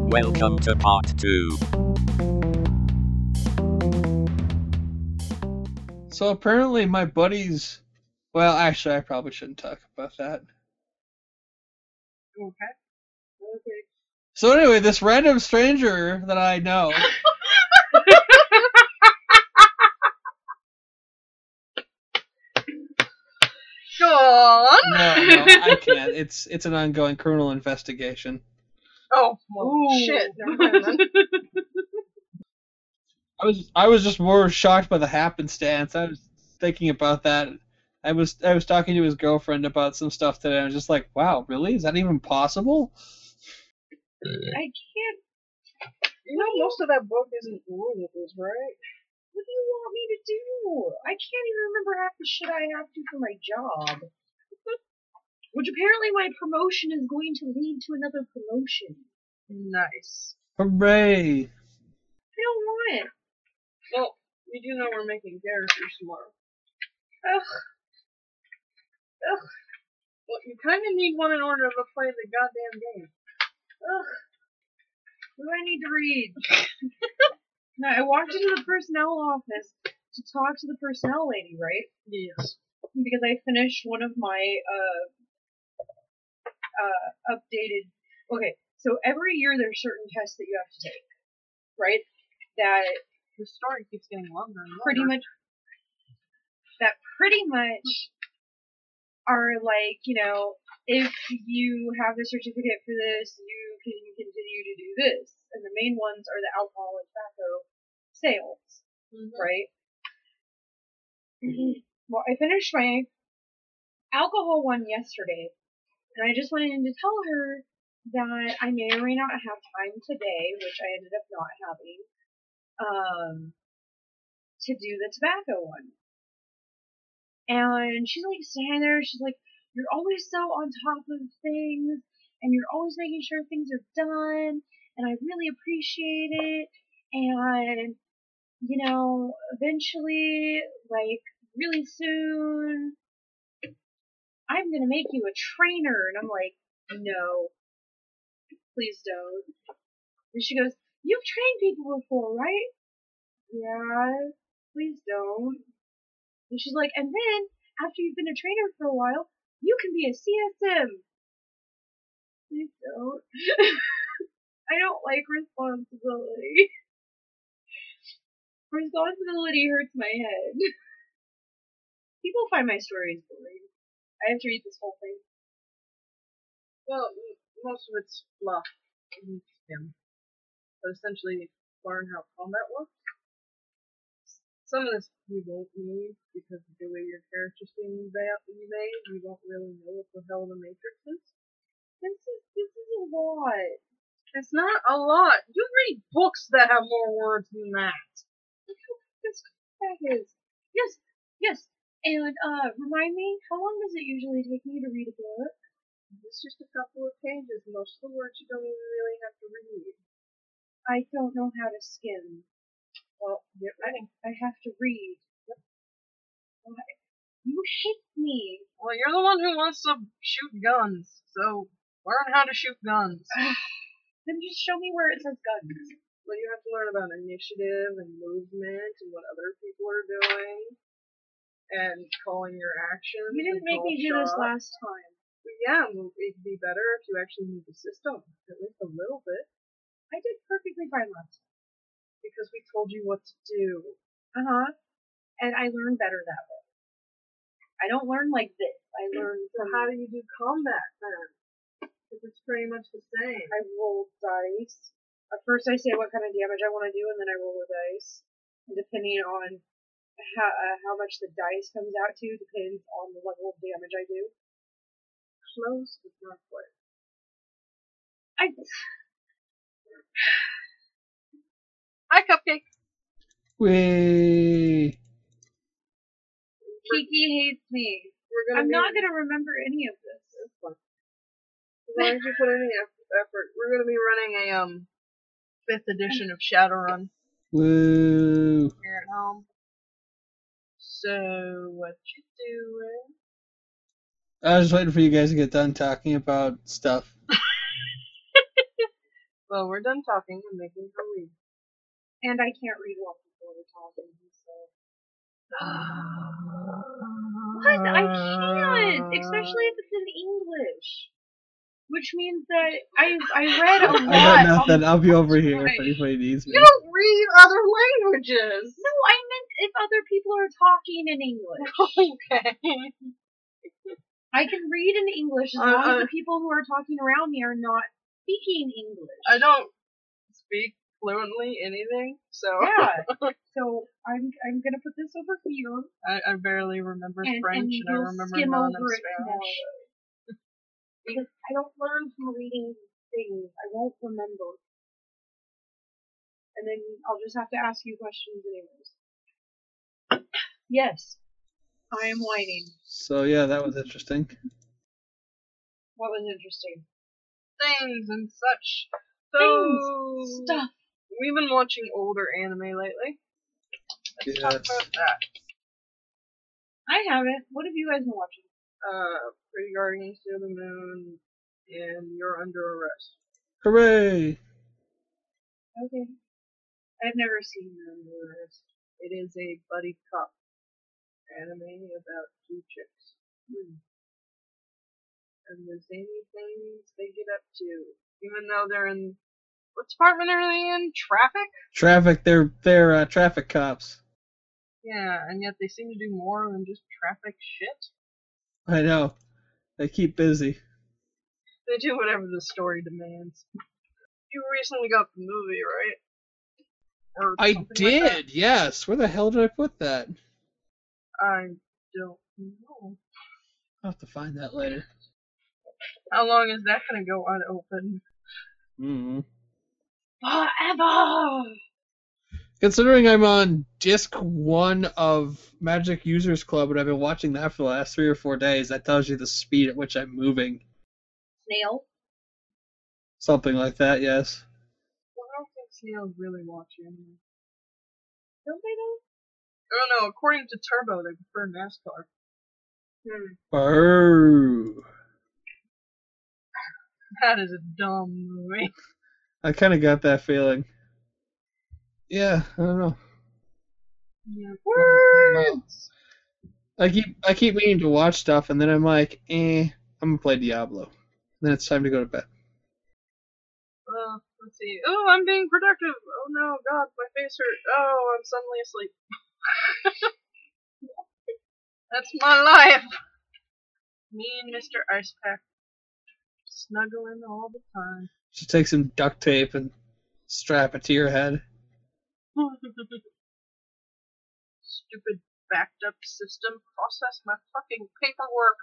Welcome to part 2. So apparently my buddies... Well, actually, I probably shouldn't talk about that. Okay. So anyway, this random stranger that I know... Go on. No, I can't. It's an ongoing criminal investigation. Oh, well, shit. Never mind then. I was just more shocked by the happenstance. I was thinking about that. I was talking to his girlfriend about some stuff today. I was just like, wow, really? Is that even possible? I can't. You know, most of that book isn't rules, right? What do you want me to do? I can't even remember half the shit I have to for my job. Which apparently my promotion is going to lead to another promotion. Nice. Hooray! I don't want it. Well, we do know we're making characters tomorrow. Ugh. Well, you kind of need one in order to play the goddamn game. Ugh. What do I need to read? No, I walked into the personnel office to talk to the personnel lady, right? Yes. Because I finished one of my updated. Okay, so every year there's certain tests that you have to take, right? That the story keeps getting longer and longer. Pretty much are like, you know, if you have the certificate for this, you can continue to do this. And the main ones are the alcohol and tobacco sales, right? Well, I finished my alcohol one yesterday, and I just went in to tell her that I may or may not have time today, which I ended up not having, to do the tobacco one. And she's like standing there, she's like, you're always so on top of things, and you're always making sure things are done, and I really appreciate it, and, you know, eventually, like, really soon, I'm gonna make you a trainer. And I'm like, no, please don't. And she goes, you've trained people before, right? Yeah, please don't. And she's like, and then, after you've been a trainer for a while, you can be a CSM. Please don't. I don't like responsibility. Responsibility hurts my head. People find my stories boring. I have to read this whole thing. Well, most of it's fluff and skim. But essentially, learn how combat works. Some of this you won't need, because of the way your character's being made, you don't really know what the hell the Matrix is. This is a lot. It's not a lot. You read books that have more words than that. Look how big this bag is. Yes. And, remind me, how long does it usually take me to read a book? It's just a couple of pages. Most of the words you don't even really have to read. I don't know how to skim. Well, get ready. I have to read. Yep. Why? You hate me. Well, you're the one who wants to shoot guns, so learn how to shoot guns. Then just show me where it says guns. Well, you have to learn about initiative and movement and what other people are doing. And calling your actions. You didn't make me do this last time. But yeah, it'd be better if you actually knew the system, at least a little bit. I did perfectly fine last time. Because we told you what to do. And I learned better that way. I don't learn like this. I learn from... So how do you do combat then? Because it's pretty much the same. I roll dice. At first I say what kind of damage I want to do, and then I roll the dice. And depending on how much the dice comes out to depends on the level of damage I do. Close, but not quite. Hi, Cupcake. Whee! Kiki hates me. I'm not gonna remember any of this. It's fun. As long as you put any effort. We're gonna be running a 5th edition of Shadowrun. Woo! Here at home. So, what you doing? I was waiting for you guys to get done talking about stuff. Well, we're done talking and making her read. And I can't read while people are talking, so. What? I can't! Especially if it's in English. Which means that I read a lot. I got nothing. on I'll be over here Right. if anybody needs me. You don't read other languages! No, I meant if other people are talking in English. Okay. I can read in English as long as the people who are talking around me are not speaking English. I don't speak fluently anything, so Yeah. So I'm gonna put this over here. I barely remember French, and I you'll remember skim none over of it Spanish. tomorrow. Because I don't learn from reading things. I won't remember. And then I'll just have to ask you questions anyways. Yes. I am whining. So yeah, that was interesting. What was interesting? Things and such. So, Stuff. we've been watching older anime lately. Let's talk Yes. about that. I haven't. What have you guys been watching? Pretty Guardians of the Moon, and You're Under Arrest. Hooray! Okay. I've never seen them. It is a buddy cop anime about two chicks. And the zany things they get up to. Even though they're in... What department are they in? Traffic? Traffic. They're traffic cops. Yeah, and yet they seem to do more than just traffic shit. I know. They keep busy. They do whatever the story demands. You recently got the movie, right? Or I something did. like that? Yes. Where the hell did I put that? I don't know. I'll have to find that later. How long is that gonna go unopened? Mm-hmm. Forever! Considering I'm on disc 1 of Magic Users Club and I've been watching that for the last 3 or 4 days, that tells you the speed at which I'm moving. Snail? Something like that, yes. Well, I don't think snails really watch anime. Don't they know? I don't know, according to Turbo, they prefer NASCAR. Oh. That is a dumb movie. I kind of got that feeling. Yeah, I don't know. Yeah. Words! I keep meaning to watch stuff, and then I'm like, I'm gonna play Diablo. And then it's time to go to bed. Let's see. Oh, I'm being productive. Oh no, God, my face hurt. Oh, I'm suddenly asleep. That's my life. Me and Mr. Ice Pack snuggling all the time. Just take some duct tape and strap it to your head. Stupid backed up system. Process my fucking paperwork.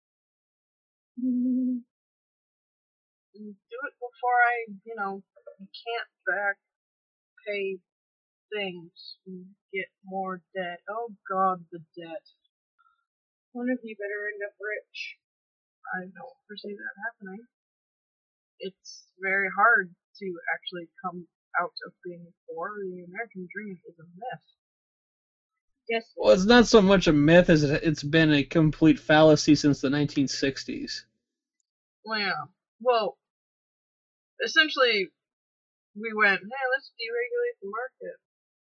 Do it before I, can't back pay things and get more debt. Oh God, the debt. One of you better end up rich. I don't foresee that happening. It's very hard to actually come out of being poor. The American dream is a myth. Yes. Well, it's not so much a myth as it's been a complete fallacy since the 1960s. Well, yeah. Well, essentially, we went, hey, let's deregulate the market.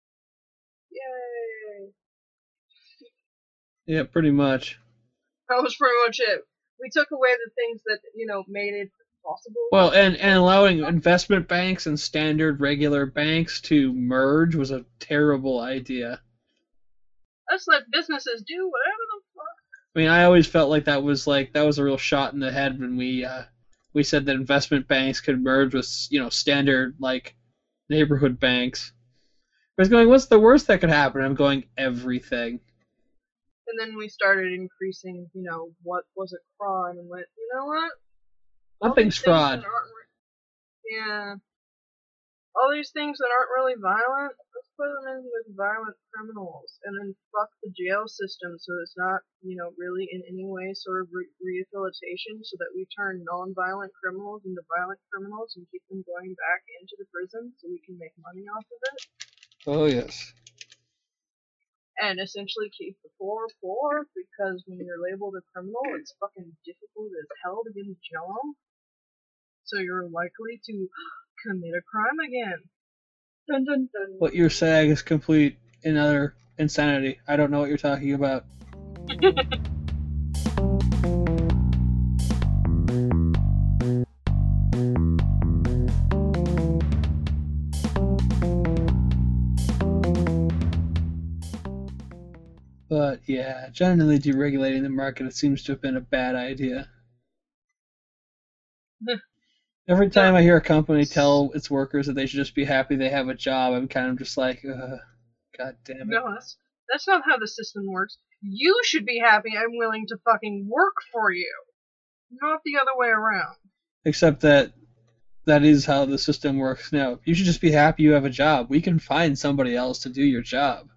Yay! Yeah, pretty much. That was pretty much it. We took away the things that, made it possible. Well, and allowing investment banks and standard regular banks to merge was a terrible idea. Let's let businesses do whatever the fuck. I mean, I always felt like that was a real shot in the head when we said that investment banks could merge with standard neighborhood banks. I was going, what's the worst that could happen? I'm going, everything. And then we started increasing, what was a crime, and went, you know what? Nothing's fraud. Yeah. All these things that aren't really violent, let's put them in with violent criminals, and then fuck the jail system so it's not, really in any way sort of rehabilitation, so that we turn non-violent criminals into violent criminals and keep them going back into the prison so we can make money off of it. Oh, yes. And essentially keep the poor poor, because when you're labeled a criminal, it's fucking difficult as hell to get a job. so you're likely to commit a crime again. Dun dun dun. What you're saying is complete and utter insanity. I don't know what you're talking about. But yeah, generally deregulating the market, it seems to have been a bad idea. Every time I hear a company tell its workers that they should just be happy they have a job, I'm kind of just like, God damn it. No, that's not how the system works. You should be happy I'm willing to fucking work for you, not the other way around. Except that is how the system works now. You should just be happy you have a job. We can find somebody else to do your job.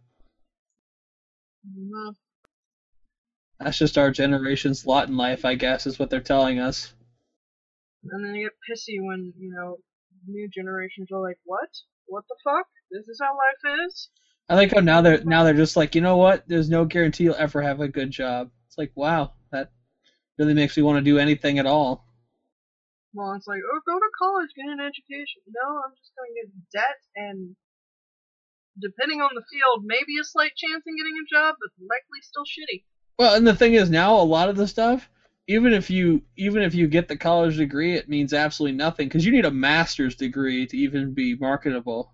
No. That's just our generation's lot in life, I guess, is what they're telling us. And then you get pissy when, new generations are like, what? What the fuck? This is how life is? I like how now they're just like, you know what? There's no guarantee you'll ever have a good job. It's like, wow, that really makes me want to do anything at all. Well, it's like, oh, go to college, get an education. No, I'm just going to get debt and, depending on the field, maybe a slight chance in getting a job, but likely still shitty. Well, and the thing is now a lot of the stuff, even if you get the college degree, it means absolutely nothing because you need a master's degree to even be marketable.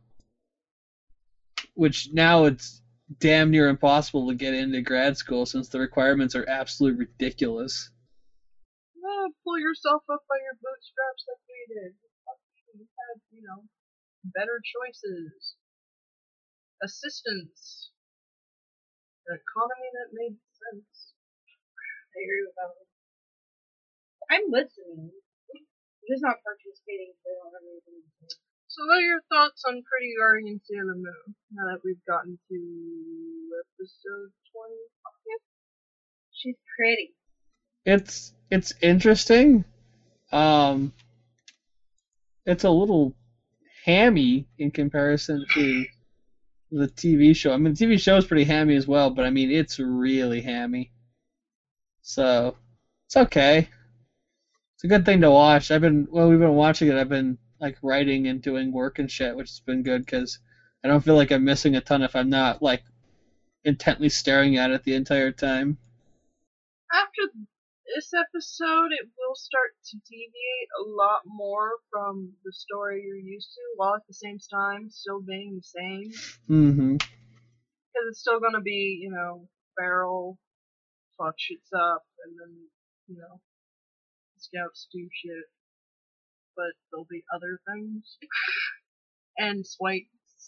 Which now it's damn near impossible to get into grad school since the requirements are absolutely ridiculous. Well, pull yourself up by your bootstraps like we did. You had, better choices. Assistance. An economy that made sense. I agree with that one. I'm listening. I'm just not participating because I don't have anything to say. So what are your thoughts on Pretty Guardian Sailor Moon, now that we've gotten to episode 20? She's pretty. It's interesting. It's a little hammy in comparison to the TV show. I mean, the TV show is pretty hammy as well, but I mean, it's really hammy. So, it's okay. It's a good thing to watch. We've been watching it. I've been like writing and doing work and shit, which has been good because I don't feel like I'm missing a ton if I'm not like intently staring at it the entire time. After this episode, it will start to deviate a lot more from the story you're used to, while at the same time still being the same. Mm-hmm. Because it's still gonna be, Barrel fuck shits up, and then, Scouts do shit. But there'll be other things. And slight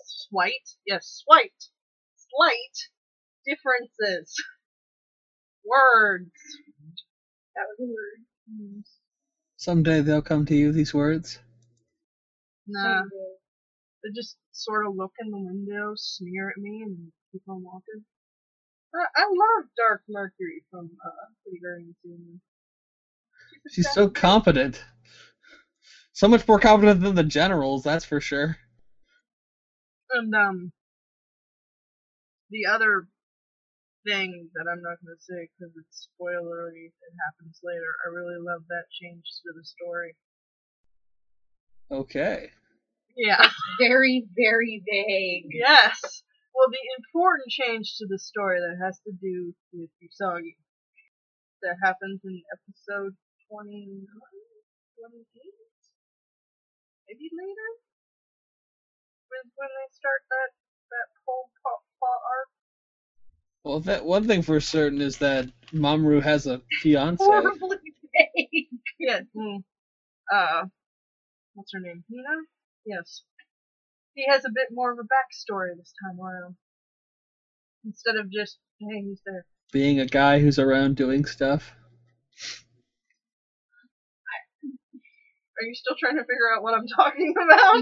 differences. Words. That was a word. Someday they'll come to you, these words. Nah. They just sort of look in the window, sneer at me, and keep on walking. I love Dark Mercury from Pretty Guardian Sailor Moon. She's so competent. So much more competent than the generals, that's for sure. And the other thing that I'm not gonna say because it's spoilery, it happens later. I really love that change to the story. Okay. Yeah. It's very, very vague. Yes. Well, the important change to the story that has to do with Usagi that happens in episode 29, 28, maybe later, is when they start that whole plot arc. Well, that one thing for certain is that Mamoru has a fiance. Horribly vague. Yeah. What's her name? Hina? Yes. He has a bit more of a backstory this time around. Instead of just, hey, he's there. Being a guy who's around doing stuff. Are you still trying to figure out what I'm talking about?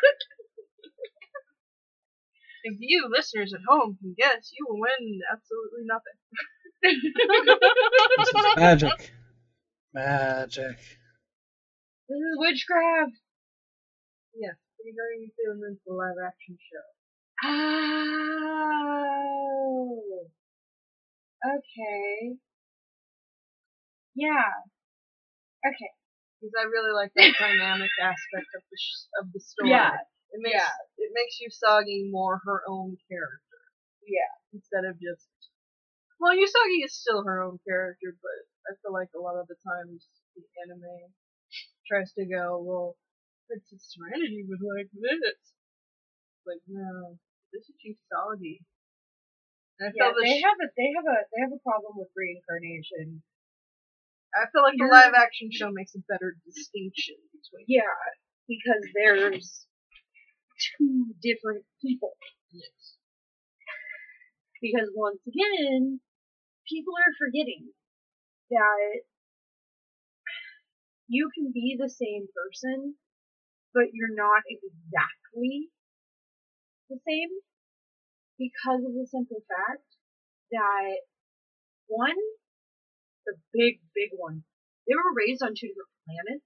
If you listeners at home can guess, you will win absolutely nothing. This is magic. Magic. This is witchcraft. Yes, Pretty Guardian Sailor Moon's the live action show. Oh. Okay. Yeah. Okay. Because I really like that dynamic aspect of the story. Yeah. It makes Usagi more her own character. Yeah. Instead of just... Well, Usagi is still her own character, but I feel like a lot of the times the anime tries to go, well, Princess Serenity was like this. Like, no, this is Usagi. And I feel they have a problem with reincarnation. I feel like the live action show makes a better distinction between. Yeah, because there's two different people. Yes. Because once again, people are forgetting that you can be the same person, but you're not exactly the same because of the simple fact that one, the big one, they were raised on two different planets.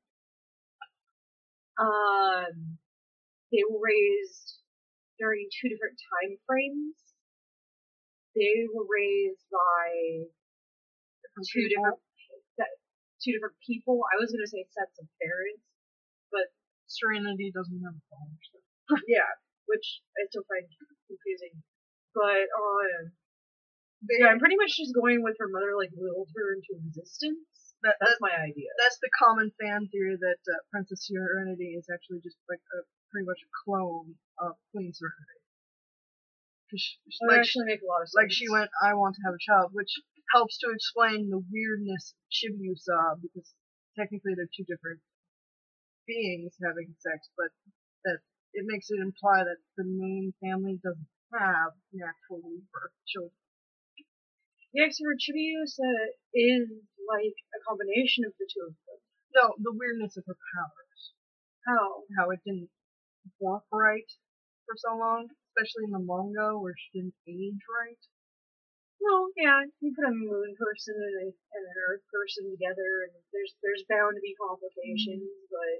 They were raised during two different time frames. They were raised by two different people. I was gonna say sets of parents, but Serenity doesn't have a phone. So. yeah, which I still find confusing. But yeah, I'm pretty much just going with her mother like willed her into existence. That's my idea. That's the common fan theory that Princess Serenity is actually just like pretty much a clone of Queen Serenity. That actually make a lot of sense. Like she went, I want to have a child, which helps to explain the weirdness of Chibiusa, because technically they're two different beings having sex, but that it makes it imply that the main family doesn't have naturally birth children. Yeah, except for Chibiusa is like a combination of the two of them. No, the weirdness of her powers. How it didn't work right for so long, especially in the manga where she didn't age right. Well, yeah, you put a moon person and an earth person together, and there's bound to be complications, but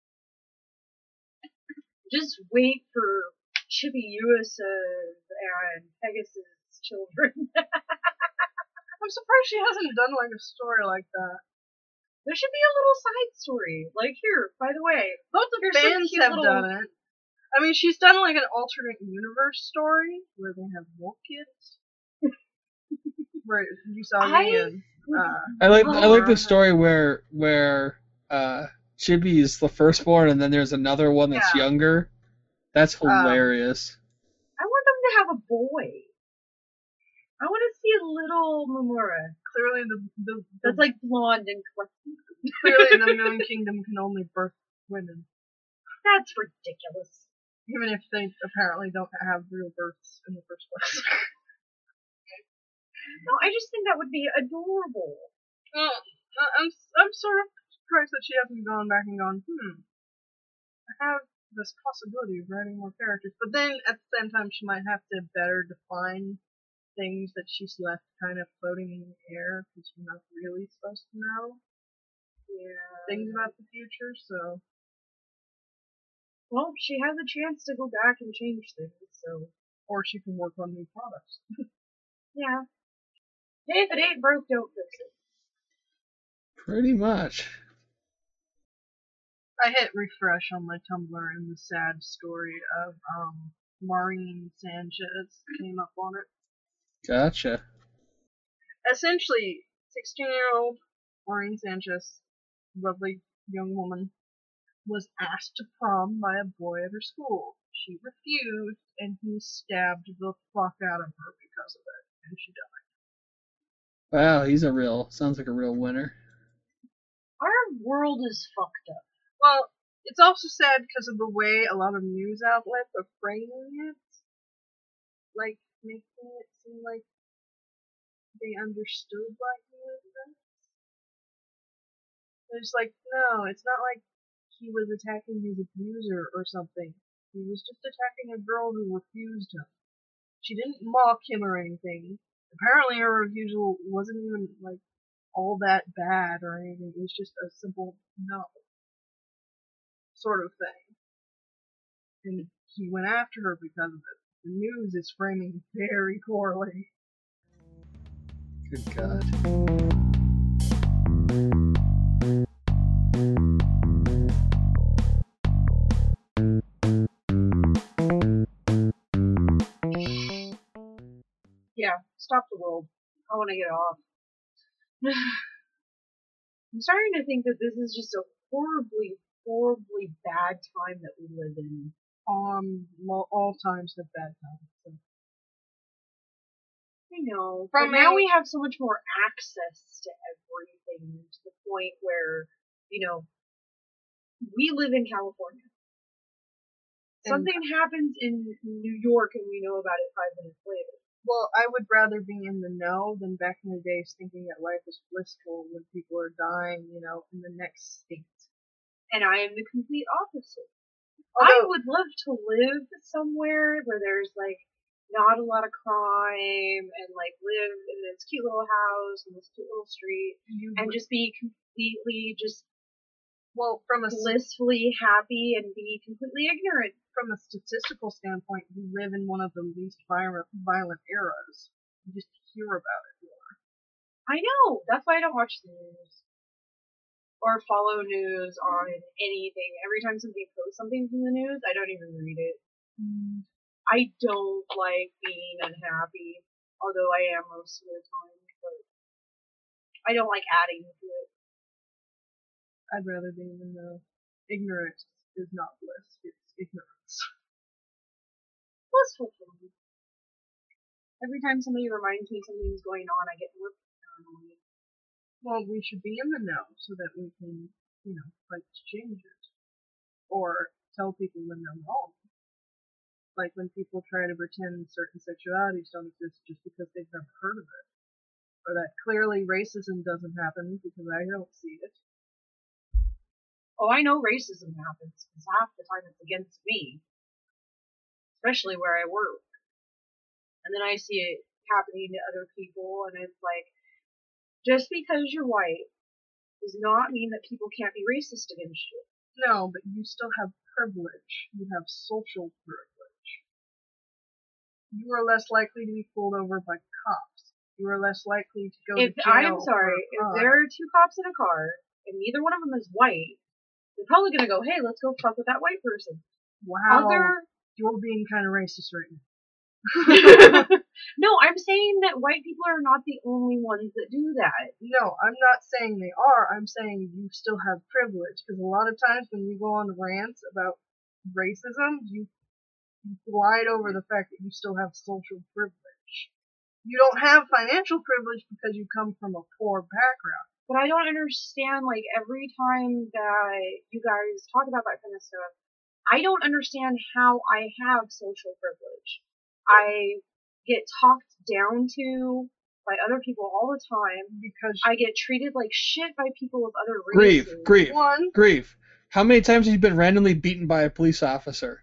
just wait for Chibiusa and Pegasus' children. I'm surprised she hasn't done like a story like that. There should be a little side story. Like, here, by the way, Lots of fans have done it. I mean, she's done like an alternate universe story where they have more kids. Where Usagi and I like the story where Chibi is the firstborn and then there's another one that's younger. That's hilarious. I want them to have a boy. I want to see a little Mamura. Clearly that's like blonde and clumsy. Clearly the Moon Kingdom can only birth women. That's ridiculous. Even if they apparently don't have real births in the first place. No, I just think that would be adorable. I'm sort of surprised that she hasn't gone back and gone, I have this possibility of writing more characters. But then, at the same time, she might have to better define things that she's left kind of floating in the air, because we're not really supposed to know things about the future, so... Well, she has a chance to go back and change things, so... Or she can work on new products. Yeah. Hey, if it ain't broke, don't fix it. Pretty much. I hit refresh on my Tumblr and the sad story of Maureen Sanchez came up on it. Gotcha. Essentially, 16-year-old Maureen Sanchez, lovely young woman, was asked to prom by a boy at her school. She refused, and he stabbed the fuck out of her because of it, and she died. Wow, sounds like a real winner. Our world is fucked up. Well, it's also sad because of the way a lot of news outlets are framing it. Like, making it seem like they understood why he was this. It's like, no, it's not like he was attacking his abuser or something. He was just attacking a girl who refused him. She didn't mock him or anything. Apparently her refusal wasn't even, like, all that bad or anything. It was just a simple no sort of thing. And he went after her because of it. The news is framing very poorly. Good God. want to get off. I'm starting to think that this is just a horribly, horribly bad time that we live in. All times have bad times. So. I know. From But now a- we have so much more access to everything to the point where, we live in California. And- Something happens in New York and we know about it 5 minutes later. Well, I would rather be in the know than back in the days thinking that life is blissful when people are dying, in the next state. And I am the complete opposite. I Although, would love to live somewhere where there's like not a lot of crime and like live in this cute little house and this cute little street and just be completely just from a blissfully happy and be completely ignorant. from a statistical standpoint, we live in one of the least violent eras. You just hear about it more. I know. That's why I don't watch the news or follow news on anything. Every time somebody posts something from the news, I don't even read it. I don't like being unhappy, although I am most of the time, but I don't like adding to it. I'd rather be in the know. Ignorance is not bliss, it's ignorance. Blissful for me. Every time somebody reminds me something's going on, I get more paranoid. Well, we should be in the know so that we can, fight to change it. Or tell people when they're wrong. Like when people try to pretend certain sexualities don't exist just because they've never heard of it. Or that clearly racism doesn't happen because I don't see it. Oh, I know racism happens, because half the time it's against me. Especially where I work. And then I see it happening to other people, and it's like, just because you're white does not mean that people can't be racist against you. No, but you still have privilege. You have social privilege. You are less likely to be pulled over by cops. You are less likely to go to jail. I'm sorry, if there are 2 cops in a car, and neither one of them is white, they're probably gonna go, hey, let's go fuck with that white person. Wow, you're being kind of racist right now. No, I'm saying that white people are not the only ones that do that. No, I'm not saying they are. I'm saying you still have privilege. Because a lot of times when you go on rants about racism, you glide over the fact that you still have social privilege. You don't have financial privilege because you come from a poor background. But I don't understand, like, every time that you guys talk about that kind of stuff, I don't understand how I have social privilege. I get talked down to by other people all the time because I get treated like shit by people of other races. Grief. How many times have you been randomly beaten by a police officer?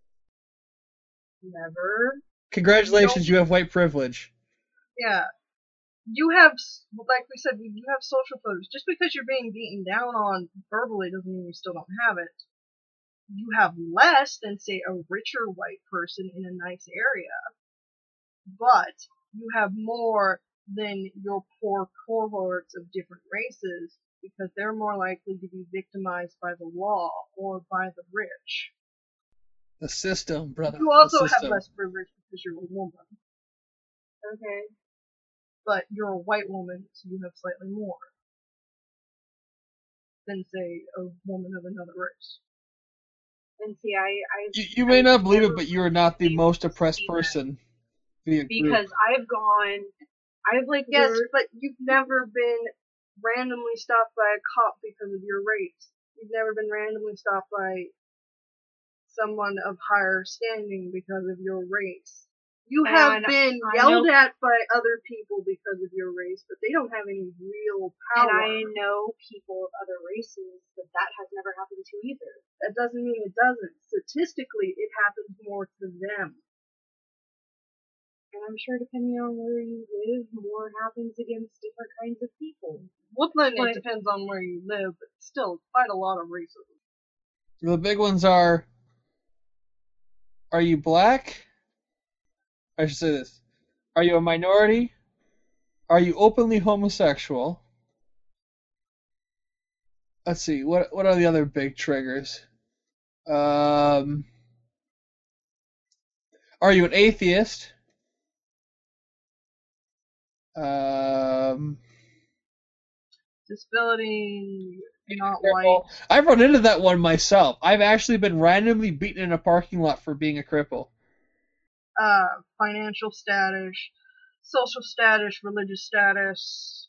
Never. Congratulations, you have white privilege. Yeah. You have, like we said, you have social privilege. Just because you're being beaten down on verbally doesn't mean you still don't have it. You have less than, say, a richer white person in a nice area. But you have more than your poor cohorts of different races because they're more likely to be victimized by the law or by the rich. The system, brother. You also have less privilege because you're a woman. Okay. But you're a white woman, so you have slightly more than, say, a woman of another race. And see, You may not believe it, but you are not the most oppressed person. Because I've like... Yes, but you've never been randomly stopped by a cop because of your race. You've never been randomly stopped by someone of higher standing because of your race. You have been yelled at by other people because of your race, but they don't have any real power. And I know people of other races that has never happened to either. That doesn't mean it doesn't. Statistically, it happens more to them. And I'm sure depending on where you live, more happens against different kinds of people. Woodland, it depends on where you live, but still, quite a lot of racism. The big ones are you black? I should say this. Are you a minority? Are you openly homosexual? Let's see, what are the other big triggers? Are you an atheist? Um, Disability, not white. I've run into that one myself. I've actually been randomly beaten in a parking lot for being a cripple. Financial status, social status, religious status,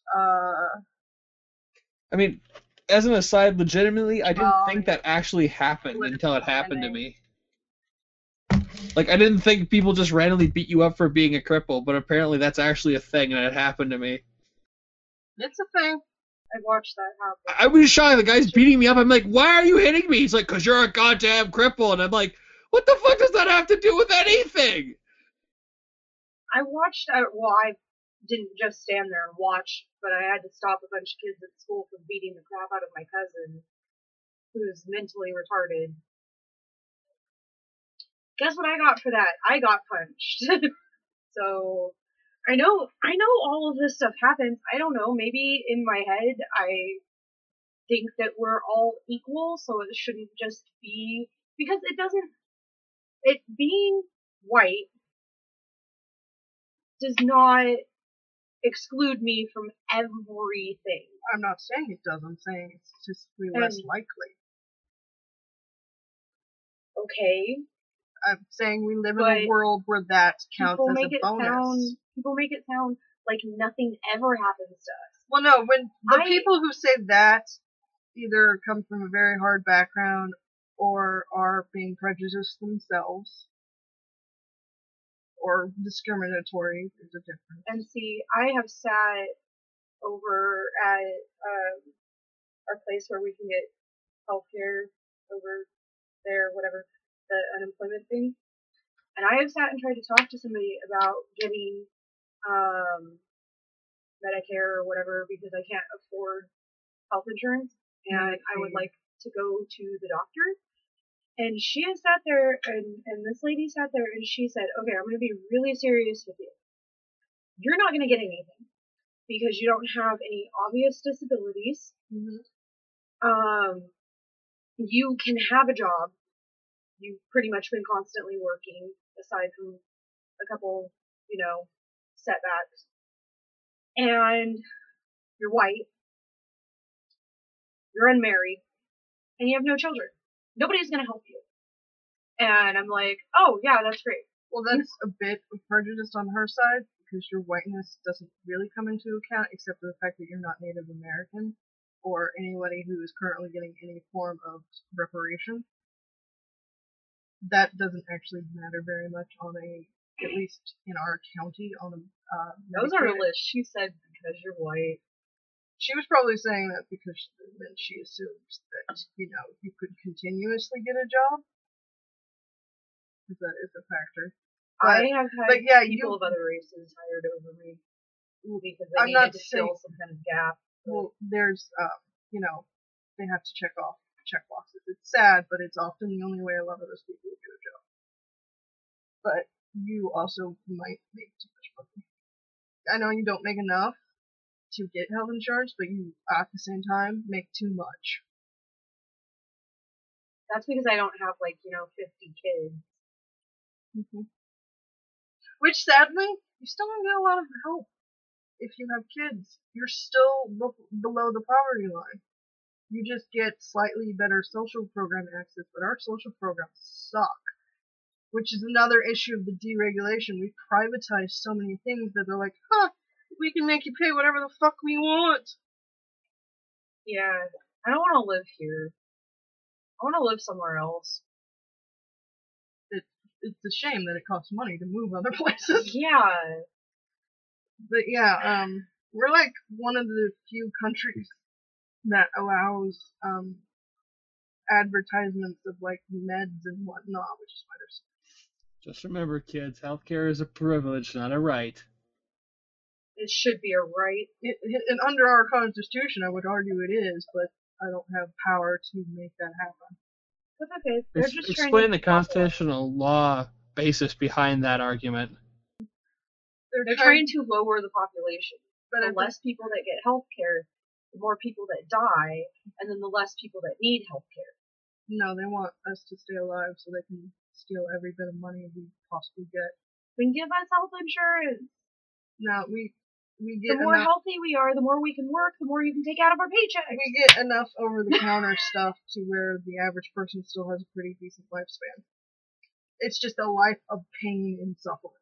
I mean, as an aside, legitimately, I didn't Well, think that actually happened political until it happened to standing. me. Like, I didn't think people just randomly beat you up for being a cripple, but apparently that's actually a thing, and it happened to me. It's a thing. I've watched that happen. I was shocked. The guy's beating me up. I'm like, why are you hitting me? He's like, because you're a goddamn cripple. And I'm like, what the fuck does that have to do with anything? I watched. Well, I didn't just stand there and watch, but I had to stop a bunch of kids at school from beating the crap out of my cousin, who's mentally retarded. Guess what I got for that? I got punched. So I know all of this stuff happens. I don't know, maybe in my head I think that we're all equal, so it shouldn't just be because it being white does not exclude me from everything. I'm not saying it does. I'm saying it's statistically less likely. Okay. I'm saying we live in a world where that counts as a bonus. People make it sound like nothing ever happens to us. Well, no, when the people who say that either come from a very hard background or are being prejudiced themselves or discriminatory, there's a difference. And see, I have sat over at our place where we can get healthcare over there, whatever, the unemployment thing. And I have sat and tried to talk to somebody about getting Medicare or whatever because I can't afford health insurance and I would like to go to the doctor. And she has sat there and this lady sat there and she said, okay, I'm going to be really serious with you. You're not going to get anything because you don't have any obvious disabilities. Mm-hmm. You can have a job. You've pretty much been constantly working aside from a couple, setbacks. And you're white. You're unmarried. And you have no children. Nobody's going to help you. And I'm like, oh, yeah, that's great. Well, that's a bit of prejudice on her side because your whiteness doesn't really come into account except for the fact that you're not Native American or anybody who is currently getting any form of reparation. That doesn't actually matter very much on at least in our county, on a Those are a list. She said because you're white. She was probably saying that because then she assumes that, you could continuously get a job. Because that is a factor. But, I have had people of other races hired over me because they needed to fill some kind of gap. Well, there's, they have to check off check boxes. It's sad, but it's often the only way a lot of those people get a job. But you also might make too much money. I know you don't make enough to get health insurance, but you, at the same time, make too much. That's because I don't have, 50 kids. Mm-hmm. Which, sadly, you still don't get a lot of help. If you have kids, you're still below the poverty line. You just get slightly better social program access, but our social programs suck. Which is another issue of the deregulation. We privatize so many things that they're like, we can make you pay whatever the fuck we want. Yeah, I don't want to live here. I want to live somewhere else. It's a shame that it costs money to move other places. Yeah. But yeah, we're like one of the few countries that allows advertisements of meds and whatnot, which is why there's. Just remember, kids, healthcare is a privilege, not a right. It should be a right. And under our Constitution, I would argue it is, but I don't have power to make that happen. That's okay. They're just explain the constitutional law basis behind that argument. They're trying to lower the population. But the less people that get health care, the more people that die, and then the less people that need health care. No, they want us to stay alive so they can steal every bit of money we possibly get. Then give us health insurance. No, we The get more enough. healthy we are, the more we can work, the more you can take out of our paycheck. We get enough over-the-counter stuff to where the average person still has a pretty decent lifespan. It's just a life of pain and suffering.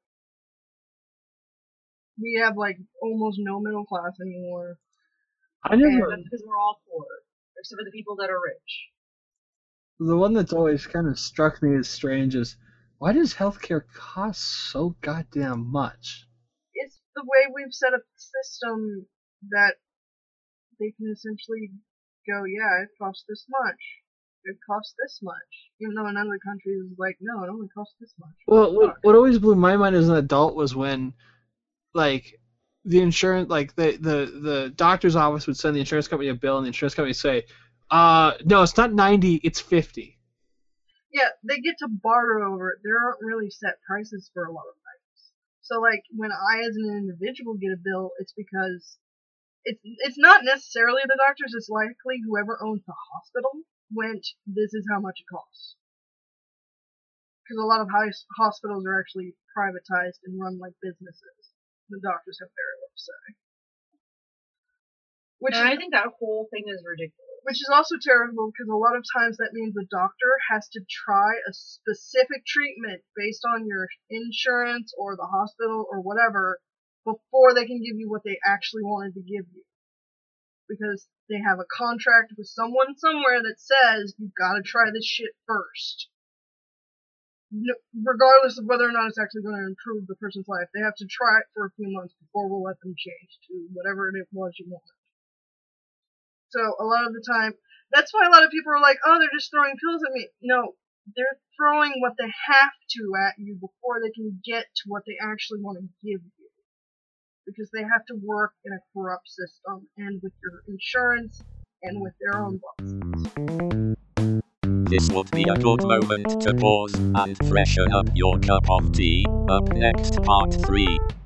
We have like almost no middle class anymore. I never. That's because we're all poor, except for the people that are rich. The one that's always kind of struck me as strange is, why does healthcare cost so goddamn much? It's the way we've set up the system that they can essentially go, yeah, it costs this much. It costs this much. Even though in other countries it's like, no, it only costs this much. Well, what always blew my mind as an adult was when, like, the insurance, like the doctor's office would send the insurance company a bill, and the insurance company would say, no, it's not 90, it's 50. Yeah, they get to barter over it. There aren't really set prices for a lot of things. So, like, when I as an individual get a bill, it's because it's not necessarily the doctors. It's likely whoever owns the hospital went, this is how much it costs. Because a lot of hospitals are actually privatized and run like businesses. The doctors have very little say. And I think that whole thing is ridiculous. Which is also terrible because a lot of times that means the doctor has to try a specific treatment based on your insurance or the hospital or whatever before they can give you what they actually wanted to give you. Because they have a contract with someone somewhere that says you've got to try this shit first. No, regardless of whether or not it's actually going to improve the person's life, they have to try it for a few months before we'll let them change to whatever it was you wanted. So a lot of the time, that's why a lot of people are like, oh, they're just throwing pills at me. No, they're throwing what they have to at you before they can get to what they actually want to give you. Because they have to work in a corrupt system and with your insurance and with their own bosses. This would be a good moment to pause and freshen up your cup of tea. Up next, part 3.